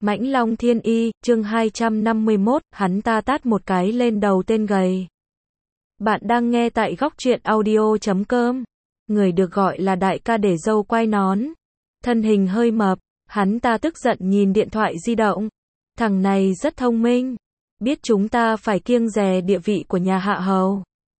Mãnh Long Thiên Y, chương 251, hắn ta tát một cái lên đầu tên gầy. Bạn đang nghe tại góc truyện audio.com. Người được gọi là đại ca để râu quai nón. Thân hình hơi mập, hắn ta tức giận nhìn điện thoại di động. Thằng này rất thông minh. Biết chúng ta phải kiêng dè địa vị của nhà hạ hầu.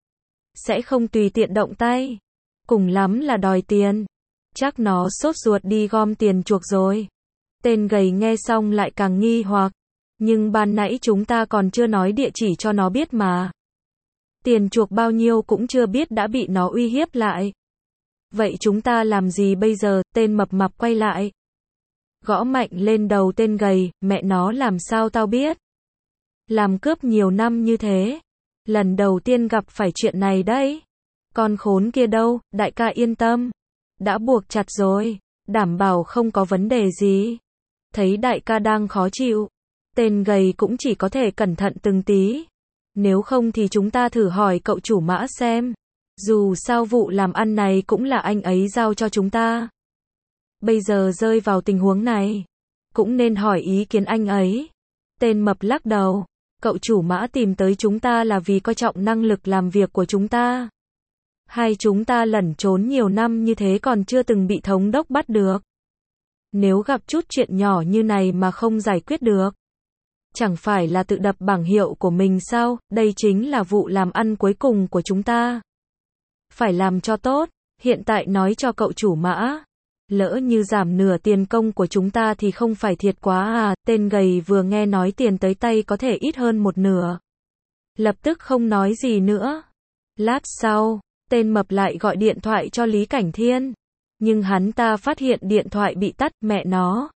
Sẽ không tùy tiện động tay. Cùng lắm là đòi tiền. Chắc nó sốt ruột đi gom tiền chuộc rồi. Tên gầy nghe xong lại càng nghi hoặc. Nhưng ban nãy chúng ta còn chưa nói địa chỉ cho nó biết mà. Tiền chuộc bao nhiêu cũng chưa biết đã bị nó uy hiếp lại. Vậy chúng ta làm gì bây giờ? Tên mập mạp quay lại. Gõ mạnh lên đầu tên gầy, mẹ nó làm sao tao biết? Làm cướp nhiều năm như thế. Lần đầu tiên gặp phải chuyện này đấy. Con khốn kia đâu, đại ca yên tâm. Đã buộc chặt rồi, đảm bảo không có vấn đề gì. Thấy đại ca đang khó chịu, tên gầy cũng chỉ có thể cẩn thận từng tí. Nếu không thì chúng ta thử hỏi cậu chủ Mã xem. Dù sao vụ làm ăn này cũng là anh ấy giao cho chúng ta. Bây giờ rơi vào tình huống này, cũng nên hỏi ý kiến anh ấy. Tên mập lắc đầu, cậu chủ Mã tìm tới chúng ta là vì coi trọng năng lực làm việc của chúng ta. Hay chúng ta lẩn trốn nhiều năm như thế còn chưa từng bị thống đốc bắt được. Nếu gặp chút chuyện nhỏ như này mà không giải quyết được, chẳng phải là tự đập bảng hiệu của mình sao? Đây chính là vụ làm ăn cuối cùng của chúng ta. Phải làm cho tốt. Hiện tại nói cho cậu chủ Mã, lỡ như giảm nửa tiền công của chúng ta thì không phải thiệt quá à? Tên gầy vừa nghe nói tiền tới tay có thể ít hơn một nửa, lập tức không nói gì nữa. Lát sau, tên mập lại gọi điện thoại cho Lý Cảnh Thiên. Nhưng hắn ta phát hiện điện thoại bị tắt, mẹ nó.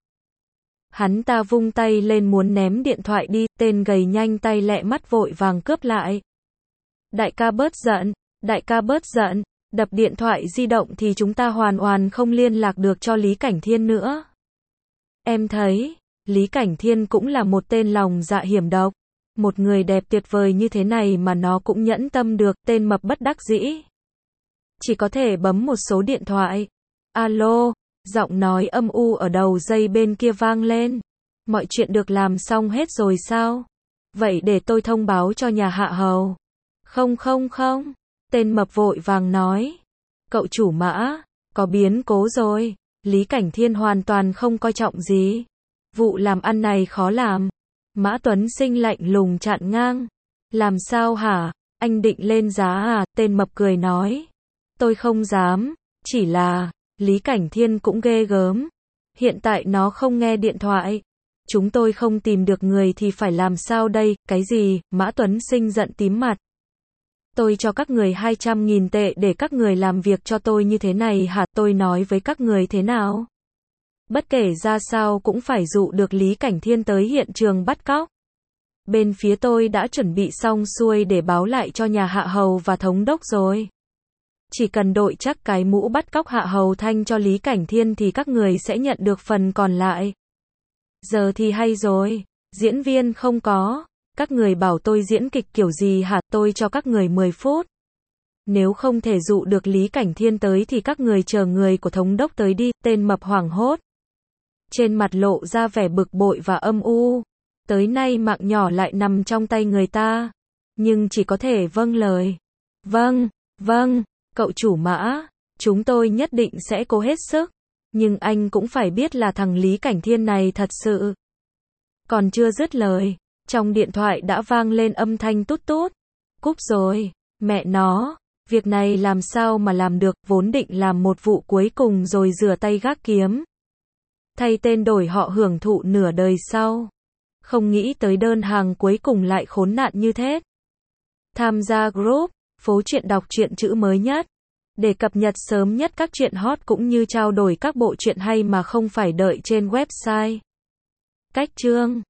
Hắn ta vung tay lên muốn ném điện thoại đi, tên gầy nhanh tay lẹ mắt vội vàng cướp lại. Đại ca bớt giận, đại ca bớt giận, đập điện thoại di động thì chúng ta hoàn toàn không liên lạc được cho Lý Cảnh Thiên nữa. Em thấy, Lý Cảnh Thiên cũng là một tên lòng dạ hiểm độc. Một người đẹp tuyệt vời như thế này mà nó cũng nhẫn tâm được, tên mập bất đắc dĩ. Chỉ có thể bấm một số điện thoại. Alo, giọng nói âm u ở đầu dây bên kia vang lên. Mọi chuyện được làm xong hết rồi sao? Vậy để tôi thông báo cho nhà hạ hầu. Không, tên mập vội vàng nói. Cậu chủ Mã, có biến cố rồi. Lý Cảnh Thiên hoàn toàn không coi trọng gì. Vụ làm ăn này khó làm. Mã Tuấn Sinh lạnh lùng chặn ngang. Làm sao hả? Anh định lên giá à? Tên mập cười nói. Tôi không dám, chỉ là, Lý Cảnh Thiên cũng ghê gớm. Hiện tại nó không nghe điện thoại. Chúng tôi không tìm được người thì phải làm sao đây? Cái gì? Mã Tuấn Sinh giận tím mặt. Tôi cho các người 200.000 tệ để các người làm việc cho tôi như thế này hả? Tôi nói với các người thế nào? Bất kể ra sao cũng phải dụ được Lý Cảnh Thiên tới hiện trường bắt cóc. Bên phía tôi đã chuẩn bị xong xuôi để báo lại cho nhà hạ hầu và thống đốc rồi. Chỉ cần đội chắc cái mũ bắt cóc hạ hầu Thanh cho Lý Cảnh Thiên thì các người sẽ nhận được phần còn lại. Giờ thì hay rồi, diễn viên không có. Các người bảo tôi diễn kịch kiểu gì hả? Tôi cho các người 10 phút. Nếu không thể dụ được Lý Cảnh Thiên tới thì các người chờ người của thống đốc tới đi. Tên mập hoảng hốt. Trên mặt lộ ra vẻ bực bội và âm u. Tới nay mạng nhỏ lại nằm trong tay người ta. Nhưng chỉ có thể vâng lời. Vâng, cậu chủ Mã, chúng tôi nhất định sẽ cố hết sức. Nhưng anh cũng phải biết là thằng Lý Cảnh Thiên này thật sự. Còn chưa dứt lời, trong điện thoại đã vang lên âm thanh tút tút. Cúp rồi, mẹ nó, việc này làm sao mà làm được, vốn định làm một vụ cuối cùng rồi rửa tay gác kiếm. Thay tên đổi họ hưởng thụ nửa đời sau. Không nghĩ tới đơn hàng cuối cùng lại khốn nạn như thế. Tham gia group, phố truyện đọc truyện chữ mới nhất. Để cập nhật sớm nhất các truyện hot cũng như trao đổi các bộ truyện hay mà không phải đợi trên website. Cách chương